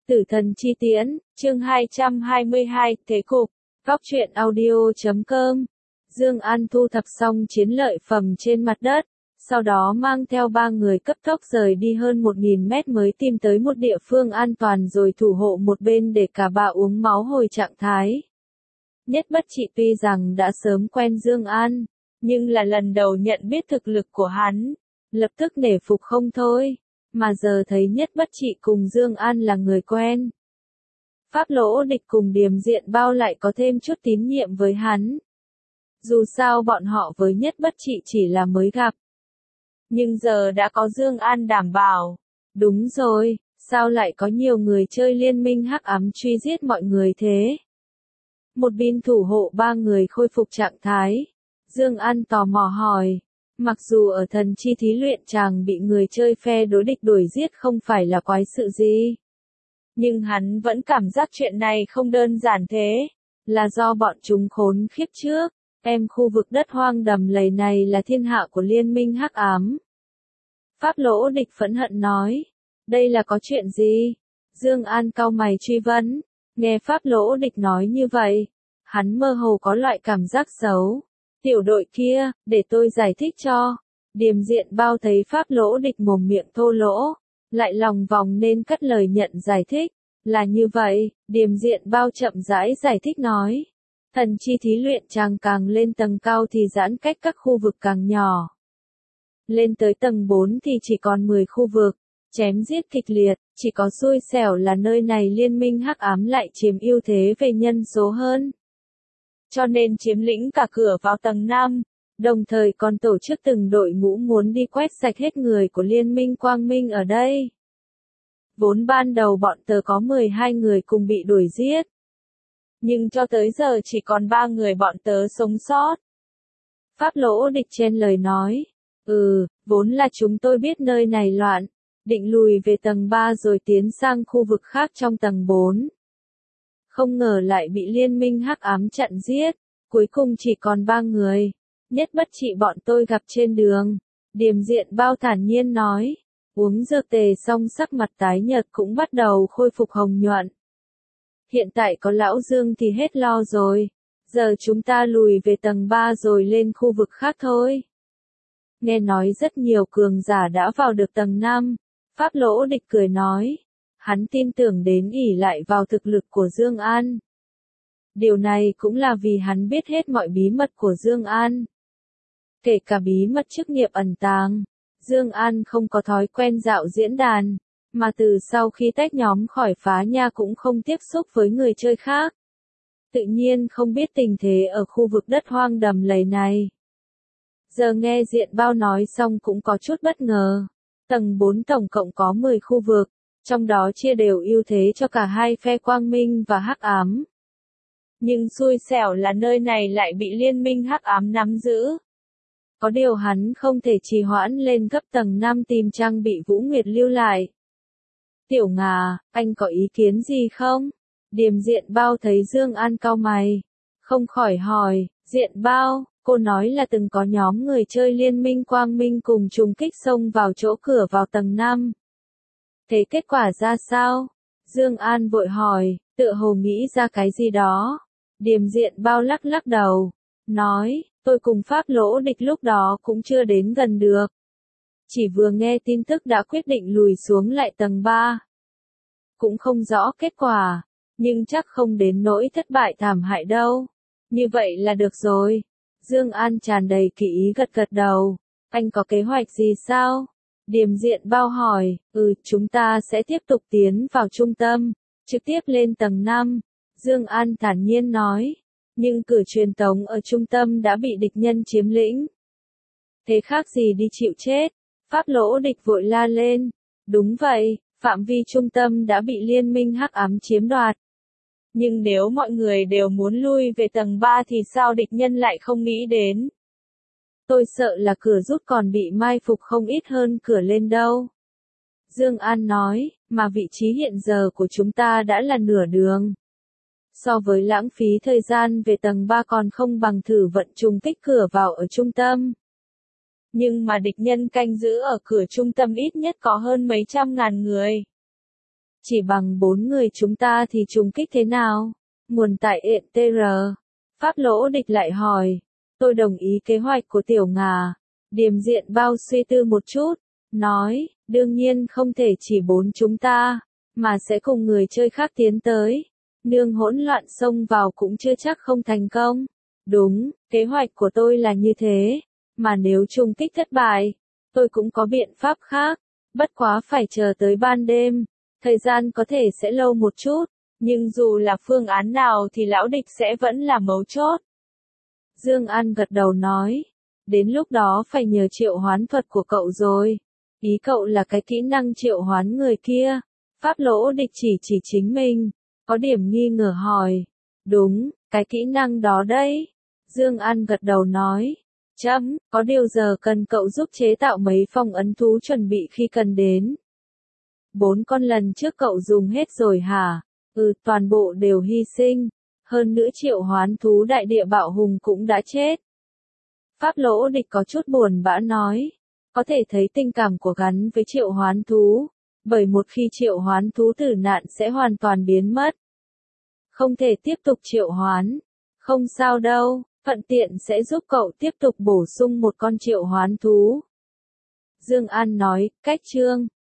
Tử thần chi tiễn, chương 222, thế cục, góc truyện audio.com. Dương An thu thập xong chiến lợi phẩm trên mặt đất, sau đó mang theo 3 người cấp tốc rời đi hơn 1000 mét mới tìm tới một địa phương an toàn rồi thủ hộ một bên để cả ba uống máu hồi trạng thái. Nhất Bất Trị tuy rằng đã sớm quen Dương An, nhưng là lần đầu nhận biết thực lực của hắn, lập tức nể phục không thôi, mà giờ thấy Nhất Bất Trị cùng Dương An là người quen. Pháp Lỗ Địch cùng Điềm Diện Bao lại có thêm chút tín nhiệm với hắn. Dù sao bọn họ với Nhất Bất Trị chỉ là mới gặp. Nhưng giờ đã có Dương An đảm bảo. Đúng rồi, sao lại có nhiều người chơi liên minh hắc ám truy giết mọi người thế? Một bên thủ hộ 3 người khôi phục trạng thái. Dương An tò mò hỏi. Mặc dù ở thần chi thí luyện chàng bị người chơi phe đối địch đuổi giết không phải là quái sự gì. Nhưng hắn vẫn cảm giác chuyện này không đơn giản thế. Là do bọn chúng khốn khiếp trước. Khu vực đất hoang đầm lầy này là thiên hạ của liên minh hắc ám. Pháp Lỗ Địch phẫn hận nói. Đây là có chuyện gì? Dương An cau mày truy vấn. Nghe Pháp Lỗ Địch nói như vậy, hắn mơ hồ có loại cảm giác xấu. Tiểu đội kia, để tôi giải thích cho. Điềm Diện Bao thấy Pháp Lỗ Địch mồm miệng thô lỗ, lại lòng vòng nên cất lời nhận giải thích. Là như vậy, Điềm Diện Bao chậm rãi giải thích nói. Thần chi thí luyện chàng càng lên tầng cao thì giãn cách các khu vực càng nhỏ. Lên tới tầng 4 thì chỉ còn 10 khu vực, chém giết kịch liệt, chỉ có xui xẻo là nơi này liên minh hắc ám lại chiếm ưu thế về nhân số hơn. Cho nên chiếm lĩnh cả cửa vào tầng 5, đồng thời còn tổ chức từng đội ngũ muốn đi quét sạch hết người của liên minh Quang Minh ở đây. Vốn ban đầu bọn tớ có 12 người cùng bị đuổi giết. Nhưng cho tới giờ chỉ còn 3 người bọn tớ sống sót. Pháp Lỗ Địch chen lời nói. Vốn là chúng tôi biết nơi này loạn, định lùi về tầng 3 rồi tiến sang khu vực khác trong tầng 4. Không ngờ lại bị liên minh hắc ám chặn giết, cuối cùng chỉ còn 3 người. Nhất Bất Trị bọn tôi gặp trên đường. Điềm Diện Bao thản nhiên nói. Uống dược tề xong sắc mặt tái nhợt cũng bắt đầu khôi phục hồng nhuận. Hiện tại có lão Dương thì hết lo rồi. Giờ chúng ta lùi về tầng 3 rồi lên khu vực khác thôi. Nghe nói rất nhiều cường giả đã vào được tầng 5. Pháp Lỗ Địch cười nói. Hắn tin tưởng đến ỷ lại vào thực lực của Dương An. Điều này cũng là vì hắn biết hết mọi bí mật của Dương An. Kể cả bí mật chức nghiệp ẩn tàng. Dương An không có thói quen dạo diễn đàn. Mà từ sau khi tách nhóm khỏi Phá Nha cũng không tiếp xúc với người chơi khác. Tự nhiên không biết tình thế ở khu vực đất hoang đầm lầy này. Giờ nghe Diện Bao nói xong cũng có chút bất ngờ. Tầng 4 tổng cộng có 10 khu vực, trong đó chia đều ưu thế cho cả hai phe Quang Minh và hắc ám. Nhưng xui xẻo là nơi này lại bị liên minh hắc ám nắm giữ. Có điều hắn không thể trì hoãn lên cấp tầng 5 tìm trang bị Vũ Nguyệt lưu lại. Tiểu Ngà, anh có ý kiến gì không? Điềm Diện Bao thấy Dương An cau mày, không khỏi hỏi. Diện Bao, cô nói là từng có nhóm người chơi liên minh Quang Minh cùng trùng kích xông vào chỗ cửa vào tầng 5. Thế kết quả ra sao? Dương An vội hỏi, tựa hồ nghĩ ra cái gì đó. Điềm Diện Bao lắc lắc đầu, nói, tôi cùng Pháp Lỗ Địch lúc đó cũng chưa đến gần được. Chỉ vừa nghe tin tức đã quyết định lùi xuống lại tầng 3. Cũng không rõ kết quả, nhưng chắc không đến nỗi thất bại thảm hại đâu. Như vậy là được rồi. Dương An tràn đầy kỳ ý gật gật đầu. Anh có kế hoạch gì sao? Điềm Diện Bao hỏi. Chúng ta sẽ tiếp tục tiến vào trung tâm, trực tiếp lên tầng 5. Dương An thản nhiên nói. Nhưng cửa truyền tống ở trung tâm đã bị địch nhân chiếm lĩnh. Thế khác gì đi chịu chết? Pháp Lỗ Địch vội la lên. Đúng vậy, phạm vi trung tâm đã bị liên minh hắc ám chiếm đoạt. Nhưng nếu mọi người đều muốn lui về tầng 3 thì sao địch nhân lại không nghĩ đến? Tôi sợ là cửa rút còn bị mai phục không ít hơn cửa lên đâu. Dương An nói, mà vị trí hiện giờ của chúng ta đã là nửa đường. So với lãng phí thời gian về tầng 3 còn không bằng thử vận trùng kích cửa vào ở trung tâm. Nhưng mà địch nhân canh giữ ở cửa trung tâm ít nhất có hơn mấy trăm ngàn người. chỉ bằng 4 người chúng ta thì trùng kích thế nào? Nguồn tại ETR. Pháp Lỗ Địch lại hỏi. Tôi đồng ý kế hoạch của Tiểu Ngà. Điềm Diện Bao suy tư một chút, nói, đương nhiên không thể chỉ 4 chúng ta, mà sẽ cùng người chơi khác tiến tới. Nương hỗn loạn xông vào cũng chưa chắc không thành công. Đúng, kế hoạch của tôi là như thế, mà nếu trùng kích thất bại, tôi cũng có biện pháp khác, bất quá phải chờ tới ban đêm, thời gian có thể sẽ lâu một chút, nhưng dù là phương án nào thì lão địch sẽ vẫn là mấu chốt. Dương An gật đầu nói, đến lúc đó phải nhờ triệu hoán thuật của cậu rồi. Ý cậu là cái kỹ năng triệu hoán người kia. Pháp Lỗ Địch chỉ chính mình, có điểm nghi ngờ hỏi. Đúng, cái kỹ năng đó đấy. Dương An gật đầu nói. Chấm, có điều giờ cần cậu giúp chế tạo mấy phong ấn thú chuẩn bị khi cần đến. 4 con lần trước cậu dùng hết rồi hả? Toàn bộ đều hy sinh. Hơn nữa triệu hoán thú đại địa bạo hùng cũng đã chết. Pháp Lỗ Địch có chút buồn bã nói. Có thể thấy tình cảm của gắn với triệu hoán thú. Bởi một khi triệu hoán thú tử nạn sẽ hoàn toàn biến mất. Không thể tiếp tục triệu hoán. Không sao đâu, thuận tiện sẽ giúp cậu tiếp tục bổ sung một con triệu hoán thú. Dương An nói, cách chương.